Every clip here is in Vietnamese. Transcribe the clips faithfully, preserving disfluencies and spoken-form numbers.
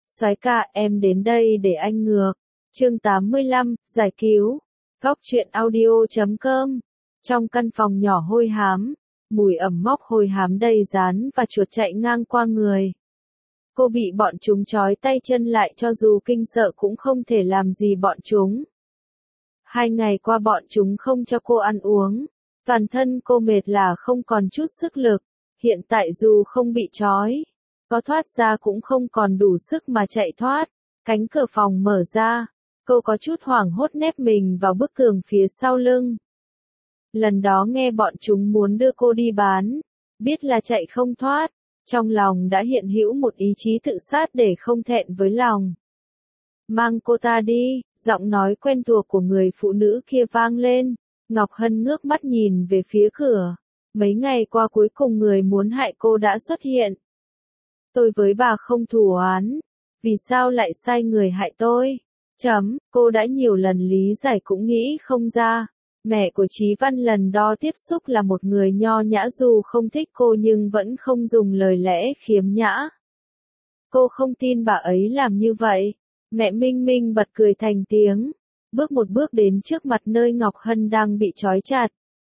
Soái ca, em đến đây để anh ngược. Chương tám mươi lăm, giải cứu. Góc truyện audio chấm com. Trong căn phòng nhỏ hôi hám, mùi ẩm mốc hôi hám đầy rán và chuột chạy ngang qua người. Cô bị bọn chúng trói tay chân lại, cho dù kinh sợ cũng không thể làm gì bọn chúng. Hai ngày qua bọn chúng không cho cô ăn uống, toàn thân cô mệt là không còn chút sức lực. Hiện tại dù không bị trói, có thoát ra cũng không còn đủ sức mà chạy thoát. Cánh cửa phòng mở ra, cô có chút hoảng hốt nép mình vào bức tường phía sau lưng. Lần đó nghe bọn chúng muốn đưa cô đi bán, biết là chạy không thoát, trong lòng đã hiện hữu một ý chí tự sát để không thẹn với lòng. Mang cô ta đi, giọng nói quen thuộc của người phụ nữ kia vang lên. Ngọc Hân ngước mắt nhìn về phía cửa. Mấy ngày qua cuối cùng người muốn hại cô đã xuất hiện. Tôi với bà không thù oán, vì sao lại sai người hại tôi? Chấm, cô đã nhiều lần lý giải cũng nghĩ không ra. Mẹ của Chí Văn lần đó tiếp xúc là một người nho nhã, dù không thích cô nhưng vẫn không dùng lời lẽ khiếm nhã. Cô không tin bà ấy làm như vậy. Mẹ Minh Minh bật cười thành tiếng, bước một bước đến trước mặt nơi Ngọc Hân đang bị trói chặt.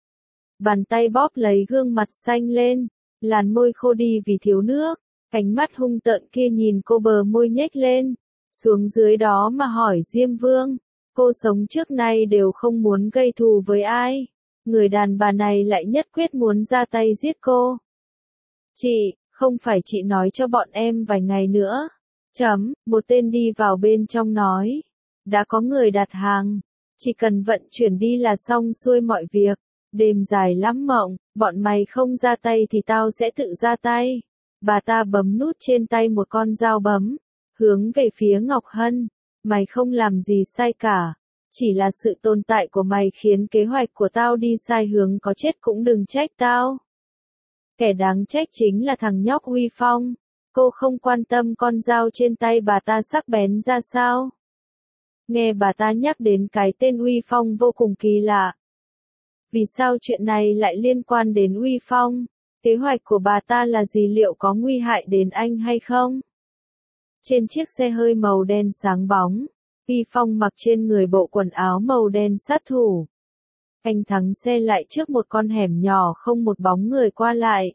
Bàn tay bóp lấy gương mặt xanh lên, làn môi khô đi vì thiếu nước, ánh mắt hung tợn kia nhìn cô, bờ môi nhếch lên, xuống dưới đó mà hỏi Diêm Vương. Cô sống trước nay đều không muốn gây thù với ai, người đàn bà này lại nhất quyết muốn ra tay giết cô. Chị, không phải chị nói cho bọn em vài ngày nữa. Chấm, một tên đi vào bên trong nói. Đã có người đặt hàng, chỉ cần vận chuyển đi là xong xuôi mọi việc. Đêm dài lắm mộng, bọn mày không ra tay thì tao sẽ tự ra tay. Bà ta bấm nút trên tay một con dao bấm, hướng về phía Ngọc Hân. Mày không làm gì sai cả, chỉ là sự tồn tại của mày khiến kế hoạch của tao đi sai hướng, có chết cũng đừng trách tao. Kẻ đáng trách chính là thằng nhóc Uy Phong. Cô không quan tâm con dao trên tay bà ta sắc bén ra sao. Nghe bà ta nhắc đến cái tên Uy Phong vô cùng kỳ lạ. Vì sao chuyện này lại liên quan đến Uy Phong? Kế hoạch của bà ta là gì, liệu có nguy hại đến anh hay không? Trên chiếc xe hơi màu đen sáng bóng, Uy Phong mặc trên người bộ quần áo màu đen sát thủ. Anh thắng xe lại trước một con hẻm nhỏ không một bóng người qua lại.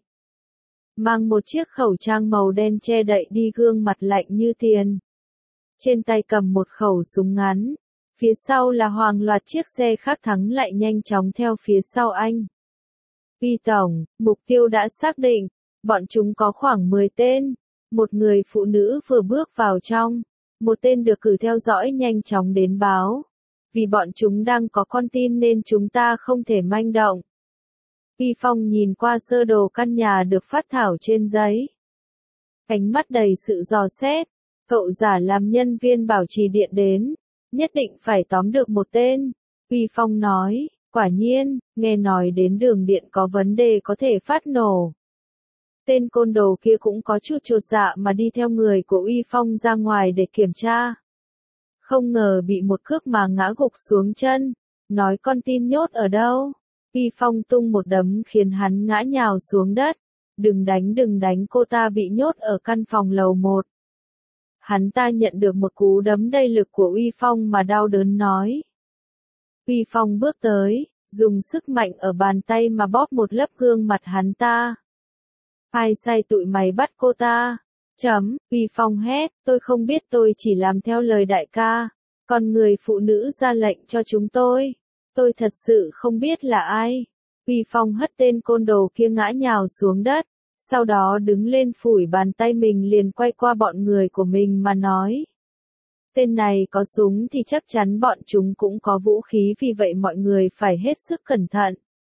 Mang một chiếc khẩu trang màu đen che đậy đi gương mặt lạnh như tiền. Trên tay cầm một khẩu súng ngắn. Phía sau là hàng loạt chiếc xe khác thắng lại nhanh chóng theo phía sau anh. Uy Tổng, mục tiêu đã xác định. Bọn chúng có khoảng mười tên. Một người phụ nữ vừa bước vào trong. Một tên được cử theo dõi nhanh chóng đến báo. Vì bọn chúng đang có con tin nên chúng ta không thể manh động. Uy Phong nhìn qua sơ đồ căn nhà được phát thảo trên giấy. Ánh mắt đầy sự dò xét. Cậu giả làm nhân viên bảo trì điện đến. Nhất định phải tóm được một tên. Uy Phong nói, quả nhiên, nghe nói đến đường điện có vấn đề có thể phát nổ. Tên côn đồ kia cũng có chút chột dạ mà đi theo người của Uy Phong ra ngoài để kiểm tra. Không ngờ bị một cước mà ngã gục xuống chân. Nói con tin nhốt ở đâu? Uy Phong tung một đấm khiến hắn ngã nhào xuống đất. Đừng đánh đừng đánh, cô ta bị nhốt ở căn phòng lầu một. Hắn ta nhận được một cú đấm đầy lực của Uy Phong mà đau đớn nói. Uy Phong bước tới, dùng sức mạnh ở bàn tay mà bóp một lớp gương mặt hắn ta. Ai sai tụi mày bắt cô ta? Chấm, Uy Phong hét, tôi không biết, tôi chỉ làm theo lời đại ca. Còn người phụ nữ ra lệnh cho chúng tôi. Tôi thật sự không biết là ai. Uy Phong hất tên côn đồ kia ngã nhào xuống đất. Sau đó đứng lên phủi bàn tay mình, liền quay qua bọn người của mình mà nói. Tên này có súng thì chắc chắn bọn chúng cũng có vũ khí, vì vậy mọi người phải hết sức cẩn thận.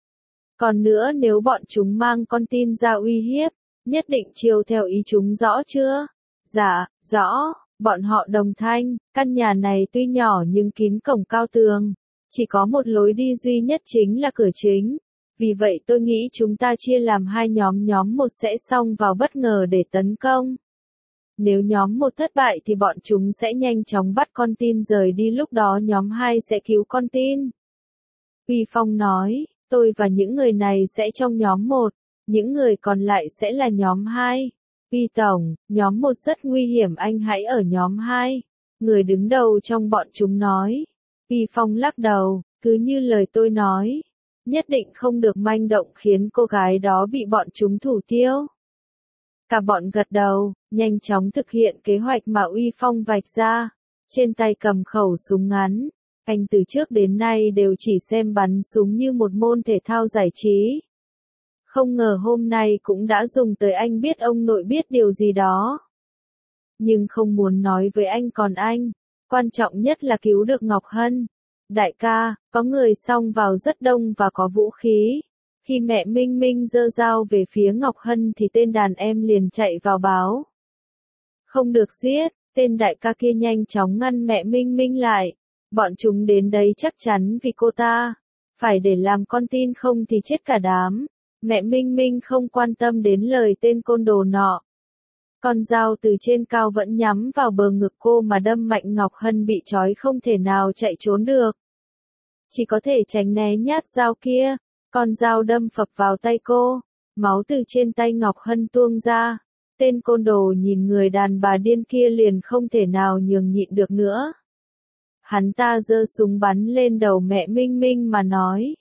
Còn nữa, nếu bọn chúng mang con tin ra uy hiếp, nhất định chiều theo ý chúng, rõ chưa? Dạ, rõ. Bọn họ đồng thanh, căn nhà này tuy nhỏ nhưng kín cổng cao tường. Chỉ có một lối đi duy nhất, chính là cửa chính. Vì vậy tôi nghĩ chúng ta chia làm hai nhóm, nhóm một sẽ xông vào bất ngờ để tấn công. Nếu nhóm một thất bại thì bọn chúng sẽ nhanh chóng bắt con tin rời đi, lúc đó nhóm hai sẽ cứu con tin. Uy Phong nói, tôi và những người này sẽ trong nhóm một, những người còn lại sẽ là nhóm hai. Uy Tổng, nhóm một rất nguy hiểm, anh hãy ở nhóm hai. Người đứng đầu trong bọn chúng nói. Uy Phong lắc đầu, cứ như lời tôi nói. Nhất định không được manh động khiến cô gái đó bị bọn chúng thủ tiêu. Cả bọn gật đầu, nhanh chóng thực hiện kế hoạch mà Uy Phong vạch ra. Trên tay cầm khẩu súng ngắn. Anh từ trước đến nay đều chỉ xem bắn súng như một môn thể thao giải trí. Không ngờ hôm nay cũng đã dùng tới. Anh biết ông nội biết điều gì đó. Nhưng không muốn nói với anh. Còn anh, quan trọng nhất là cứu được Ngọc Hân. Đại ca, có người xông vào rất đông và có vũ khí. Khi mẹ Minh Minh giơ dao về phía Ngọc Hân thì tên đàn em liền chạy vào báo. Không được giết, tên đại ca kia nhanh chóng ngăn mẹ Minh Minh lại. Bọn chúng đến đây chắc chắn vì cô ta. Phải để làm con tin không thì chết cả đám. Mẹ Minh Minh không quan tâm đến lời tên côn đồ nọ. Con dao từ trên cao vẫn nhắm vào bờ ngực cô mà đâm mạnh. Ngọc Hân bị trói không thể nào chạy trốn được. Chỉ có thể tránh né nhát dao kia. Con dao đâm phập vào tay cô. Máu từ trên tay Ngọc Hân tuôn ra. Tên côn đồ nhìn người đàn bà điên kia liền không thể nào nhường nhịn được nữa. Hắn ta giơ súng bắn lên đầu mẹ Minh Minh mà nói.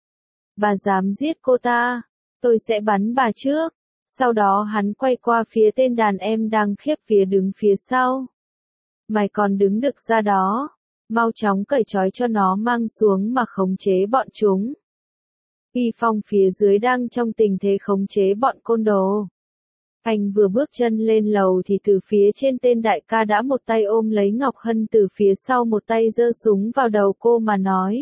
Bà dám giết cô ta, tôi sẽ bắn bà trước. Sau đó hắn quay qua phía tên đàn em đang khiếp vía đứng phía sau. Mày còn đứng được ra đó, mau chóng cởi trói cho nó mang xuống mà khống chế bọn chúng. Uy Phong phía dưới đang trong tình thế khống chế bọn côn đồ. Anh vừa bước chân lên lầu thì từ phía trên tên đại ca đã một tay ôm lấy Ngọc Hân, từ phía sau một tay giơ súng vào đầu cô mà nói.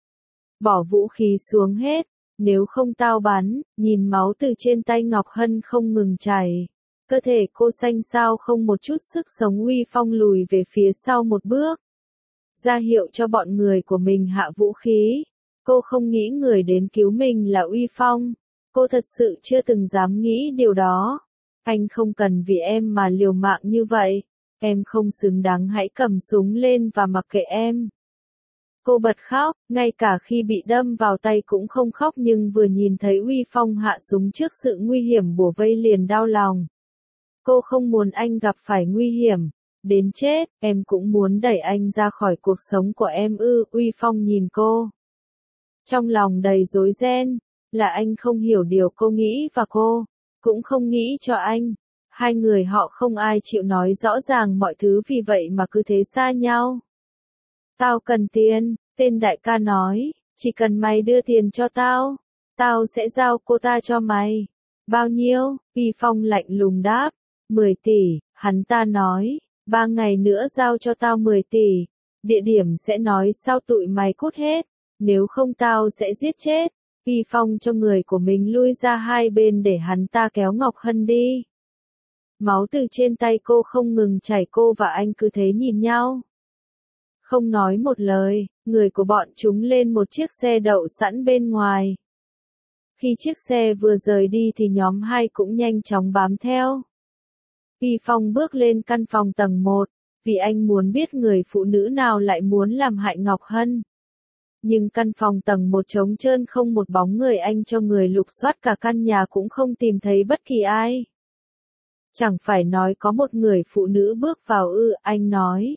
Bỏ vũ khí xuống hết, nếu không tao bắn. Nhìn máu từ trên tay Ngọc Hân không ngừng chảy. Cơ thể cô xanh xao không một chút sức sống. Uy Phong lùi về phía sau một bước. Ra hiệu cho bọn người của mình hạ vũ khí. Cô không nghĩ người đến cứu mình là Uy Phong. Cô thật sự chưa từng dám nghĩ điều đó. Anh không cần vì em mà liều mạng như vậy. Em không xứng đáng, hãy cầm súng lên và mặc kệ em. Cô bật khóc, ngay cả khi bị đâm vào tay cũng không khóc, nhưng vừa nhìn thấy Uy Phong hạ súng trước sự nguy hiểm bủa vây liền đau lòng. Cô không muốn anh gặp phải nguy hiểm, đến chết. Em cũng muốn đẩy anh ra khỏi cuộc sống của em ư? Uy Phong nhìn cô. Trong lòng đầy rối ren, là anh không hiểu điều cô nghĩ và cô cũng không nghĩ cho anh. Hai người họ không ai chịu nói rõ ràng mọi thứ, vì vậy mà cứ thế xa nhau. Tao cần tiền, tên đại ca nói, chỉ cần mày đưa tiền cho tao, tao sẽ giao cô ta cho mày. Bao nhiêu? Uy Phong lạnh lùng đáp. mười tỷ, hắn ta nói, ba ngày nữa giao cho tao mười tỷ. Địa điểm sẽ nói sau, tụi mày cút hết, nếu không tao sẽ giết chết. Uy Phong cho người của mình lui ra hai bên để hắn ta kéo Ngọc Hân đi. Máu từ trên tay cô không ngừng chảy, cô và anh cứ thế nhìn nhau. Không nói một lời, người của bọn chúng lên một chiếc xe đậu sẵn bên ngoài. Khi chiếc xe vừa rời đi thì nhóm hai cũng nhanh chóng bám theo. Uy Phong bước lên căn phòng tầng một, vì anh muốn biết người phụ nữ nào lại muốn làm hại Ngọc Hân. Nhưng căn phòng tầng một trống trơn không một bóng người, anh cho người lục soát cả căn nhà cũng không tìm thấy bất kỳ ai. Chẳng phải nói có một người phụ nữ bước vào ư? Anh nói.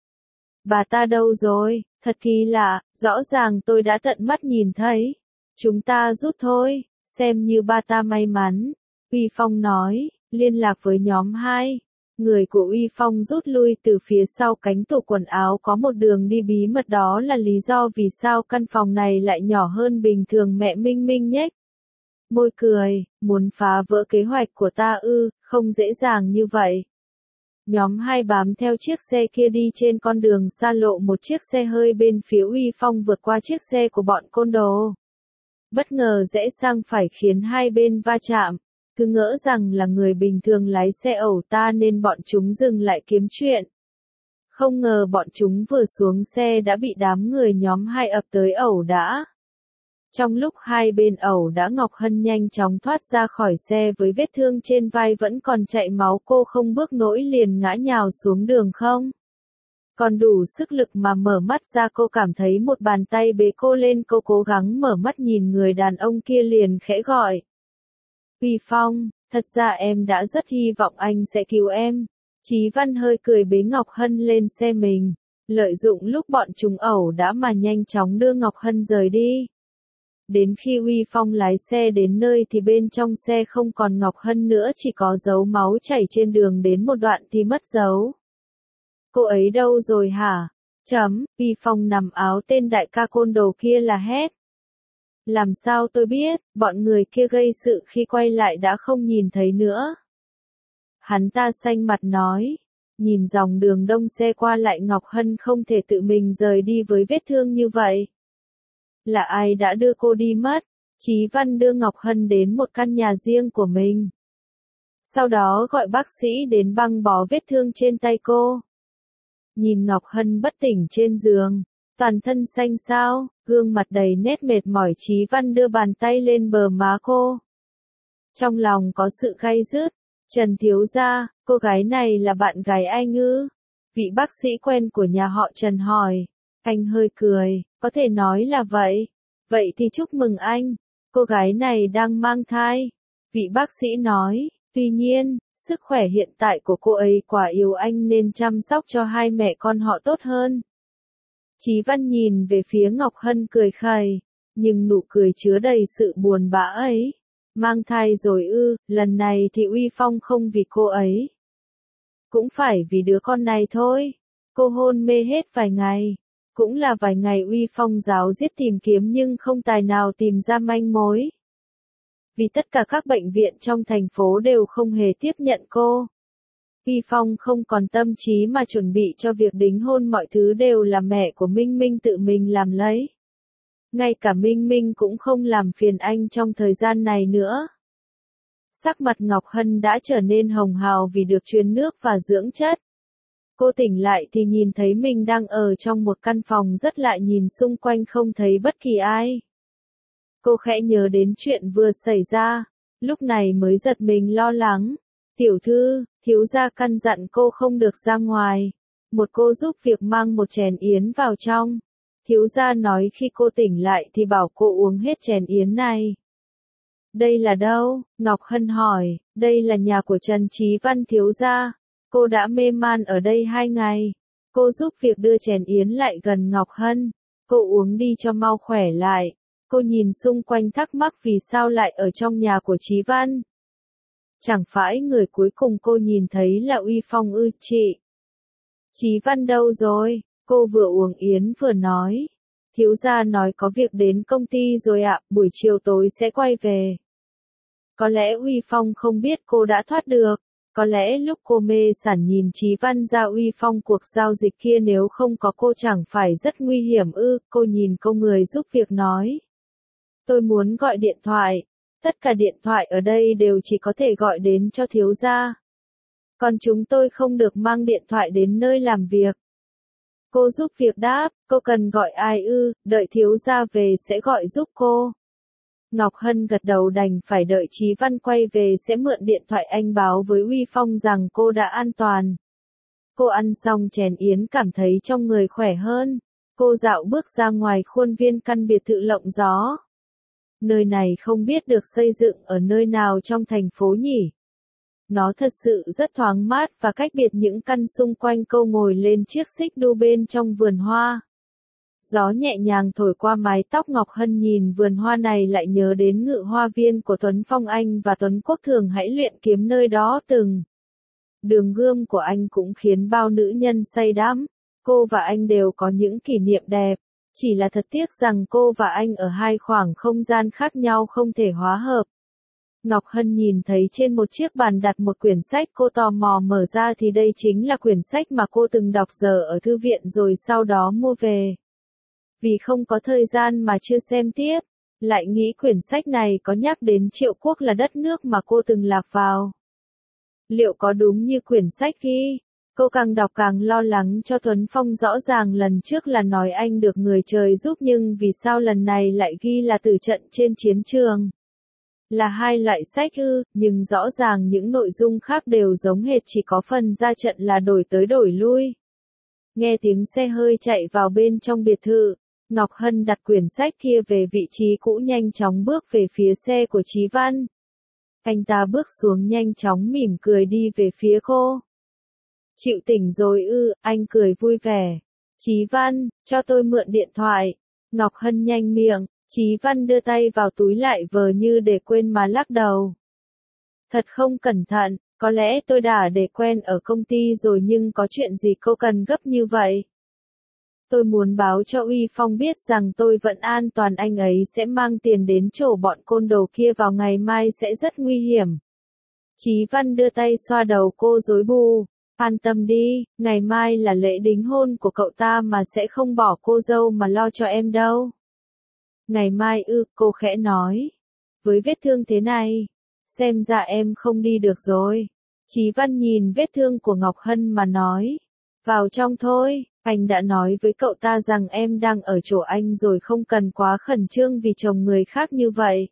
Bà ta đâu rồi? Thật kỳ lạ, rõ ràng tôi đã tận mắt nhìn thấy. Chúng ta rút thôi, xem như bà ta may mắn. Uy Phong nói, liên lạc với nhóm hai. Người của Uy Phong rút lui từ phía sau cánh tủ quần áo có một đường đi bí mật, đó là lý do vì sao căn phòng này lại nhỏ hơn bình thường. Mẹ Minh Minh nhếch môi cười, muốn phá vỡ kế hoạch của ta ư? Không dễ dàng như vậy. Nhóm hai bám theo chiếc xe kia đi trên con đường xa lộ, một chiếc xe hơi bên phía Uy Phong vượt qua chiếc xe của bọn côn đồ. Bất ngờ rẽ sang phải khiến hai bên va chạm. Cứ ngỡ rằng là người bình thường lái xe ẩu ta nên bọn chúng dừng lại kiếm chuyện. Không ngờ bọn chúng vừa xuống xe đã bị đám người nhóm hai ập tới ẩu đả. Trong lúc hai bên ẩu đả, Ngọc Hân nhanh chóng thoát ra khỏi xe với vết thương trên vai vẫn còn chảy máu. Cô không bước nổi liền ngã nhào xuống đường không còn đủ sức lực mà mở mắt ra. Cô cảm thấy một bàn tay bế cô lên, cô cố gắng mở mắt nhìn người đàn ông kia liền khẽ gọi. Uy Phong, Thật ra em đã rất hy vọng anh sẽ cứu em. Chí Văn hơi cười bế Ngọc Hân lên xe mình, lợi dụng lúc bọn chúng ẩu đả mà nhanh chóng đưa Ngọc Hân rời đi. Đến khi Uy Phong lái xe đến nơi thì bên trong xe không còn Ngọc Hân nữa, chỉ có dấu máu chảy trên đường, đến một đoạn thì mất dấu. Cô ấy đâu rồi hả? Chấm, Uy Phong nằm áo tên đại ca côn đồ kia là hét. Làm sao tôi biết, bọn người kia gây sự khi quay lại đã không nhìn thấy nữa. Hắn ta xanh mặt nói, nhìn dòng đường đông xe qua lại Ngọc Hân không thể tự mình rời đi với vết thương như vậy. Là ai đã đưa cô đi mất? Chí Văn đưa Ngọc Hân đến một căn nhà riêng của mình. Sau đó gọi bác sĩ đến băng bó vết thương trên tay cô. Nhìn Ngọc Hân bất tỉnh trên giường, toàn thân xanh xao, gương mặt đầy nét mệt mỏi, Chí Văn đưa bàn tay lên bờ má cô. Trong lòng có sự gay dứt. Trần thiếu gia, cô gái này là bạn gái anh ư? Vị bác sĩ quen của nhà họ Trần hỏi. Anh hơi cười, có thể nói là vậy. Vậy thì chúc mừng anh, cô gái này đang mang thai. Vị bác sĩ nói, tuy nhiên, sức khỏe hiện tại của cô ấy quá yếu, anh nên chăm sóc cho hai mẹ con họ tốt hơn. Chí Văn nhìn về phía Ngọc Hân cười khẩy, nhưng nụ cười chứa đầy sự buồn bã ấy. Mang thai rồi ư, lần này thì Uy Phong không vì cô ấy. Cũng phải vì đứa con này thôi. Cô hôn mê hết vài ngày. Cũng là vài ngày Uy Phong giáo diết tìm kiếm nhưng không tài nào tìm ra manh mối. Vì tất cả các bệnh viện trong thành phố đều không hề tiếp nhận cô. Uy Phong không còn tâm trí mà chuẩn bị cho việc đính hôn, mọi thứ đều là mẹ của Minh Minh tự mình làm lấy. Ngay cả Minh Minh cũng không làm phiền anh trong thời gian này nữa. Sắc mặt Ngọc Hân đã trở nên hồng hào vì được truyền nước và dưỡng chất. Cô tỉnh lại thì nhìn thấy mình đang ở trong một căn phòng rất lạ, nhìn xung quanh không thấy bất kỳ ai. Cô khẽ nhớ đến chuyện vừa xảy ra, lúc này mới giật mình lo lắng. Tiểu thư, thiếu gia căn dặn cô không được ra ngoài. Một cô giúp việc mang một chén yến vào trong. Thiếu gia nói khi cô tỉnh lại thì bảo cô uống hết chén yến này. Đây là đâu? Ngọc Hân hỏi. Đây là nhà của Trần Chí Văn thiếu gia. Cô đã mê man ở đây hai ngày. Cô giúp việc đưa chén yến lại gần Ngọc Hân. Cô uống đi cho mau khỏe lại. Cô nhìn xung quanh thắc mắc vì sao lại ở trong nhà của Chí Văn. Chẳng phải người cuối cùng cô nhìn thấy là Uy Phong ư chị? Chí Văn đâu rồi? Cô vừa uống yến vừa nói. Thiếu gia nói có việc đến công ty rồi ạ, buổi chiều tối sẽ quay về. Có lẽ Uy Phong không biết cô đã thoát được. Có lẽ lúc cô mê sảng nhìn Chí Văn ra Uy Phong cuộc giao dịch kia nếu không có cô chẳng phải rất nguy hiểm ư? Cô nhìn cô người giúp việc nói. Tôi muốn gọi điện thoại. Tất cả điện thoại ở đây đều chỉ có thể gọi đến cho thiếu gia. Còn chúng tôi không được mang điện thoại đến nơi làm việc. Cô giúp việc đáp, cô cần gọi ai ư, đợi thiếu gia về sẽ gọi giúp cô. Ngọc Hân gật đầu, đành phải đợi Chí Văn quay về sẽ mượn điện thoại anh báo với Uy Phong rằng cô đã an toàn. Cô ăn xong chén yến cảm thấy trong người khỏe hơn. Cô dạo bước ra ngoài khuôn viên căn biệt thự lộng gió. Nơi này không biết được xây dựng ở nơi nào trong thành phố nhỉ? Nó thật sự rất thoáng mát và cách biệt những căn xung quanh. Cô ngồi lên chiếc xích đu bên trong vườn hoa. Gió nhẹ nhàng thổi qua mái tóc Ngọc Hân, nhìn vườn hoa này lại nhớ đến ngự hoa viên của Tuấn Phong Anh và Tuấn Quốc thường hãy luyện kiếm nơi đó từng. Đường gươm của anh cũng khiến bao nữ nhân say đắm. Cô và anh đều có những kỷ niệm đẹp. Chỉ là thật tiếc rằng cô và anh ở hai khoảng không gian khác nhau không thể hóa hợp. Ngọc Hân nhìn thấy trên một chiếc bàn đặt một quyển sách, cô tò mò mở ra thì đây chính là quyển sách mà cô từng đọc giờ ở thư viện rồi sau đó mua về. Vì không có thời gian mà chưa xem tiếp, lại nghĩ quyển sách này có nhắc đến Triệu Quốc là đất nước mà cô từng lạc vào. Liệu có đúng như quyển sách ghi? Cô càng đọc càng lo lắng cho Tuấn Phong, rõ ràng lần trước là nói anh được người trời giúp nhưng vì sao lần này lại ghi là tử trận trên chiến trường? Là hai loại sách ư, nhưng rõ ràng những nội dung khác đều giống hệt, chỉ có phần ra trận là đổi tới đổi lui. Nghe tiếng xe hơi chạy vào bên trong biệt thự, Ngọc Hân đặt quyển sách kia về vị trí cũ, nhanh chóng bước về phía xe của Chí Văn. Anh ta bước xuống nhanh chóng mỉm cười đi về phía cô. Chịu tỉnh rồi ư, anh cười vui vẻ. Chí Văn, cho tôi mượn điện thoại. Ngọc Hân nhanh miệng, Chí Văn đưa tay vào túi lại vờ như để quên mà lắc đầu. Thật không cẩn thận, có lẽ tôi đã để quen ở công ty rồi nhưng có chuyện gì cô cần gấp như vậy? Tôi muốn báo cho Uy Phong biết rằng tôi vẫn an toàn, anh ấy sẽ mang tiền đến chỗ bọn côn đồ kia vào ngày mai sẽ rất nguy hiểm. Chí Văn đưa tay xoa đầu cô rối bù. An tâm đi, ngày mai là lễ đính hôn của cậu ta mà sẽ không bỏ cô dâu mà lo cho em đâu. Ngày mai ư, cô khẽ nói. Với vết thương thế này, xem ra em không đi được rồi. Chí Văn nhìn vết thương của Ngọc Hân mà nói. Vào trong thôi, anh đã nói với cậu ta rằng em đang ở chỗ anh rồi, không cần quá khẩn trương vì chồng người khác như vậy.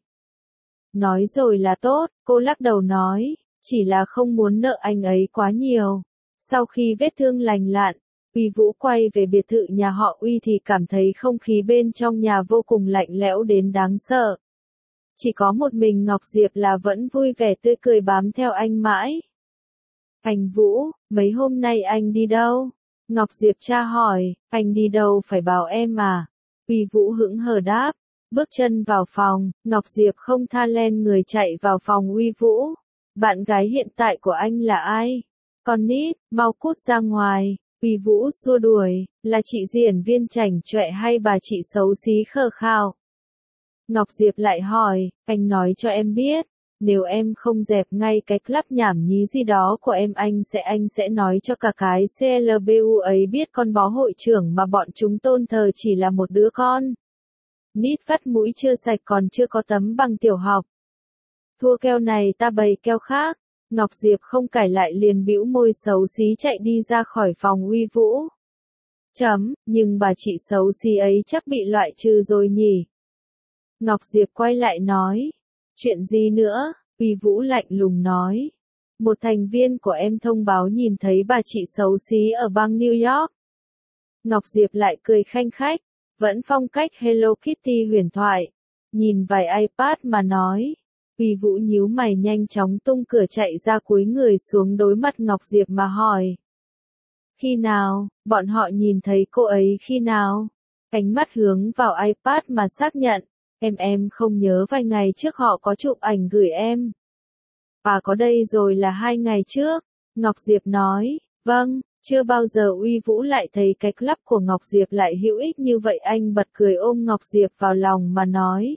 Nói rồi là tốt, cô lắc đầu nói, chỉ là không muốn nợ anh ấy quá nhiều. Sau khi vết thương lành lặn, Uy Vũ quay về biệt thự nhà họ Uy thì cảm thấy không khí bên trong nhà vô cùng lạnh lẽo đến đáng sợ. Chỉ có một mình Ngọc Diệp là vẫn vui vẻ tươi cười bám theo anh mãi. Anh Vũ, mấy hôm nay anh đi đâu? Ngọc Diệp tra hỏi, anh đi đâu phải bảo em à? Uy Vũ hững hờ đáp, bước chân vào phòng, Ngọc Diệp không tha len người chạy vào phòng Uy Vũ. Bạn gái hiện tại của anh là ai? Con nít, mau cút ra ngoài. Uy Vũ xua đuổi, là chị diễn viên chảnh chọe hay bà chị xấu xí khờ khạo? Ngọc Diệp lại hỏi, anh nói cho em biết, nếu em không dẹp ngay cái club nhảm nhí gì đó của em anh sẽ anh sẽ nói cho cả cái xê lờ bê u ấy biết con bó hội trưởng mà bọn chúng tôn thờ chỉ là một đứa con. Nít vắt mũi chưa sạch còn chưa có tấm bằng tiểu học. Thua keo này ta bày keo khác. Ngọc Diệp không cãi lại liền bĩu môi xấu xí chạy đi ra khỏi phòng Uy Vũ. Chấm, nhưng bà chị xấu xí ấy chắc bị loại trừ rồi nhỉ? Ngọc Diệp quay lại nói. Chuyện gì nữa? Uy Vũ lạnh lùng nói. Một thành viên của em thông báo nhìn thấy bà chị xấu xí ở bang New York. Ngọc Diệp lại cười khanh khách, vẫn phong cách Hello Kitty huyền thoại. Nhìn vài iPad mà nói. Uy Vũ nhíu mày nhanh chóng tung cửa chạy ra cúi người xuống đối mặt Ngọc Diệp mà hỏi. Khi nào, bọn họ nhìn thấy cô ấy khi nào? Ánh mắt hướng vào iPad mà xác nhận. Em em không nhớ vài ngày trước họ có chụp ảnh gửi em. À có đây rồi là hai ngày trước. Ngọc Diệp nói, vâng, chưa bao giờ Uy Vũ lại thấy cái club của Ngọc Diệp lại hữu ích như vậy. Anh bật cười ôm Ngọc Diệp vào lòng mà nói.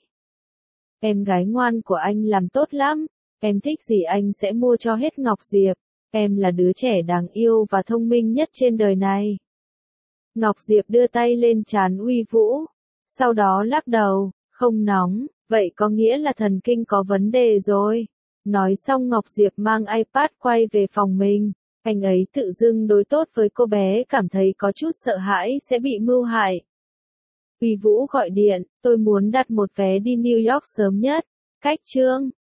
Em gái ngoan của anh làm tốt lắm, em thích gì anh sẽ mua cho hết Ngọc Diệp, em là đứa trẻ đáng yêu và thông minh nhất trên đời này. Ngọc Diệp đưa tay lên trán Uy Vũ, sau đó lắc đầu, không nóng, vậy có nghĩa là thần kinh có vấn đề rồi. Nói xong Ngọc Diệp mang iPad quay về phòng mình, anh ấy tự dưng đối tốt với cô bé cảm thấy có chút sợ hãi sẽ bị mưu hại. Uy Vũ gọi điện, tôi muốn đặt một vé đi New York sớm nhất. Cách Trương,